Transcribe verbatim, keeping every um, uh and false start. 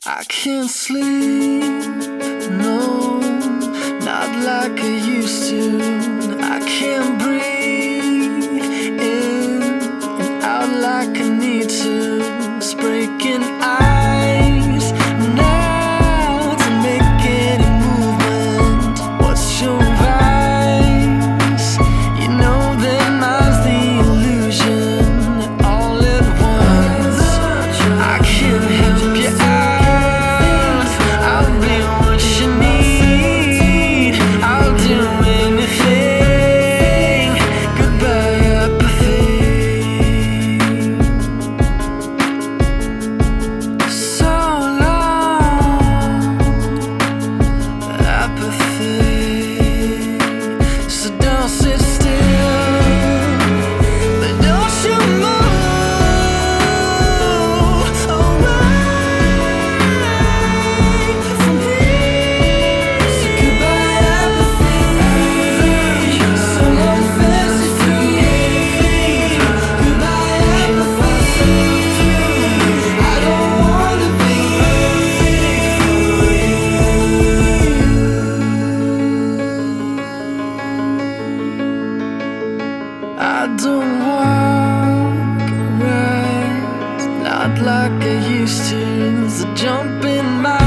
I can't sleep, no, not like I used to. I can't breathe in and out like I need to. It's breaking ice now to make any movement. What's your vice? You know that mine's the illusion all at once. I can't help you out. I don't walk right, not like I used to. There's a jump in my